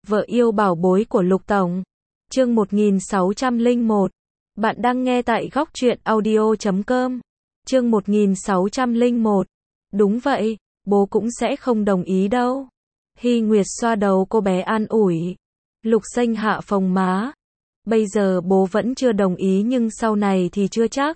Vợ yêu bảo bối của Lục Tổng. Chương 1601. Bạn đang nghe tại góc truyện audio.com. Chương 1601. Đúng vậy, bố cũng sẽ không đồng ý đâu. Hy Nguyệt xoa đầu cô bé an ủi. Lục Xanh hạ phồng má. Bây giờ bố vẫn chưa đồng ý nhưng sau này thì chưa chắc.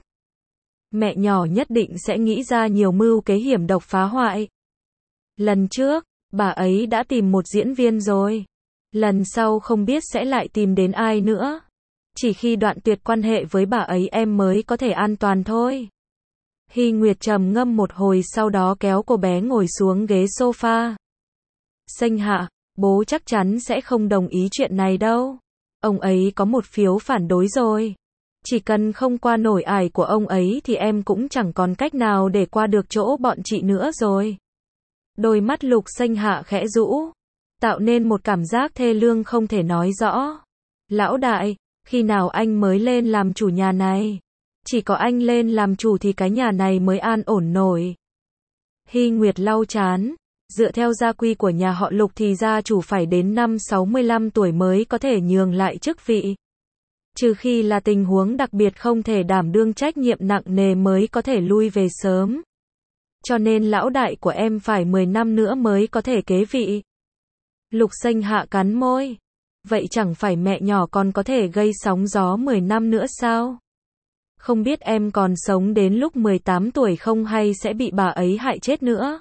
Mẹ nhỏ nhất định sẽ nghĩ ra nhiều mưu kế hiểm độc phá hoại. Lần trước, bà ấy đã tìm một diễn viên rồi. Lần sau không biết sẽ lại tìm đến ai nữa. Chỉ khi đoạn tuyệt quan hệ với bà ấy em mới có thể an toàn thôi. Hy Nguyệt trầm ngâm một hồi sau đó kéo cô bé ngồi xuống ghế sofa. Xanh hạ, bố chắc chắn sẽ không đồng ý chuyện này đâu. Ông ấy có một phiếu phản đối rồi. Chỉ cần không qua nổi ải của ông ấy thì em cũng chẳng còn cách nào để qua được chỗ bọn chị nữa rồi. Đôi mắt Lục Xanh hạ khẽ rũ, tạo nên một cảm giác thê lương không thể nói rõ. Lão đại, khi nào anh mới lên làm chủ nhà này? Chỉ có anh lên làm chủ thì cái nhà này mới an ổn nổi. Hy Nguyệt lau chán, dựa theo gia quy của nhà họ Lục thì gia chủ phải đến năm 65 tuổi mới có thể nhường lại chức vị. Trừ khi là tình huống đặc biệt không thể đảm đương trách nhiệm nặng nề mới có thể lui về sớm. Cho nên lão đại của em phải 10 năm nữa mới có thể kế vị. Lục Xanh hạ cắn môi. Vậy chẳng phải mẹ nhỏ còn có thể gây sóng gió 10 năm nữa sao? Không biết em còn sống đến lúc 18 tuổi không hay sẽ bị bà ấy hại chết nữa?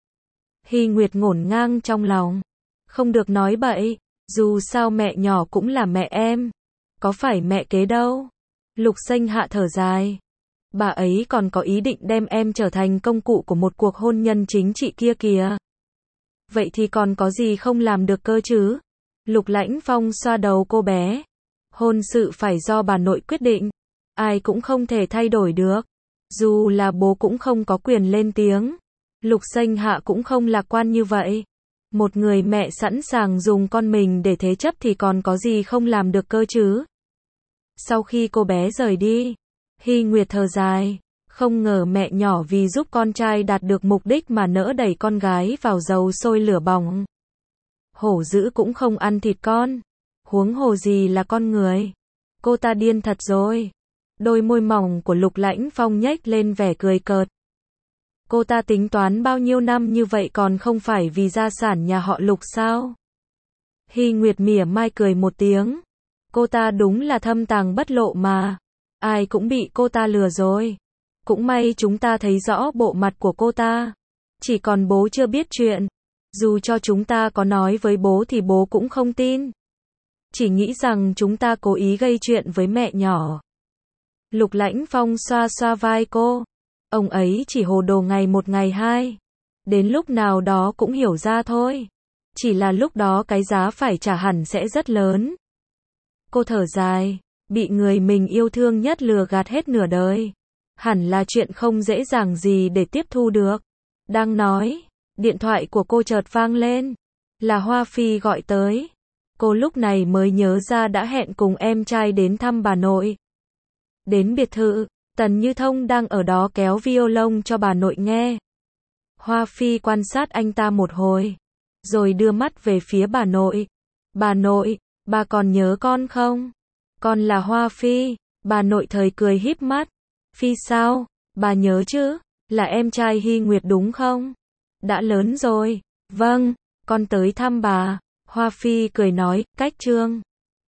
Hy Nguyệt ngổn ngang trong lòng. Không được nói bậy, dù sao mẹ nhỏ cũng là mẹ em. Có phải mẹ kế đâu? Lục Xanh hạ thở dài. Bà ấy còn có ý định đem em trở thành công cụ của một cuộc hôn nhân chính trị kia kìa. Vậy thì còn có gì không làm được cơ chứ? Lục Lãnh Phong xoa đầu cô bé. Hôn sự phải do bà nội quyết định. Ai cũng không thể thay đổi được. Dù là bố cũng không có quyền lên tiếng. Lục Xanh hạ cũng không lạc quan như vậy. Một người mẹ sẵn sàng dùng con mình để thế chấp thì còn có gì không làm được cơ chứ? Sau khi cô bé rời đi, Hy Nguyệt thở dài. Không ngờ mẹ nhỏ vì giúp con trai đạt được mục đích mà nỡ đẩy con gái vào dầu sôi lửa bỏng. Hổ dữ cũng không ăn thịt con. Huống hồ gì là con người. Cô ta điên thật rồi. Đôi môi mỏng của Lục Lãnh Phong nhếch lên vẻ cười cợt. Cô ta tính toán bao nhiêu năm như vậy còn không phải vì gia sản nhà họ Lục sao? Hy Nguyệt mỉa mai cười một tiếng. Cô ta đúng là thâm tàng bất lộ mà. Ai cũng bị cô ta lừa rồi. Cũng may chúng ta thấy rõ bộ mặt của cô ta. Chỉ còn bố chưa biết chuyện. Dù cho chúng ta có nói với bố thì bố cũng không tin. Chỉ nghĩ rằng chúng ta cố ý gây chuyện với mẹ nhỏ. Lục Lãnh Phong xoa xoa vai cô. Ông ấy chỉ hồ đồ ngày một ngày hai. Đến lúc nào đó cũng hiểu ra thôi. Chỉ là lúc đó cái giá phải trả hẳn sẽ rất lớn. Cô thở dài. Bị người mình yêu thương nhất lừa gạt hết nửa đời. Hẳn là chuyện không dễ dàng gì để tiếp thu được. Đang nói, điện thoại của cô chợt vang lên. Là Hoa Phi gọi tới. Cô lúc này mới nhớ ra đã hẹn cùng em trai đến thăm bà nội. Đến biệt thự, Tần Như Thông đang ở đó kéo violon cho bà nội nghe. Hoa Phi quan sát anh ta một hồi, rồi đưa mắt về phía bà nội. Bà nội, bà còn nhớ con không? Con là Hoa Phi. Bà nội thời cười híp mắt. Phi sao? Bà nhớ chứ? Là em trai Hy Nguyệt đúng không? Đã lớn rồi. Vâng, con tới thăm bà. Hoa Phi cười nói, cách trương.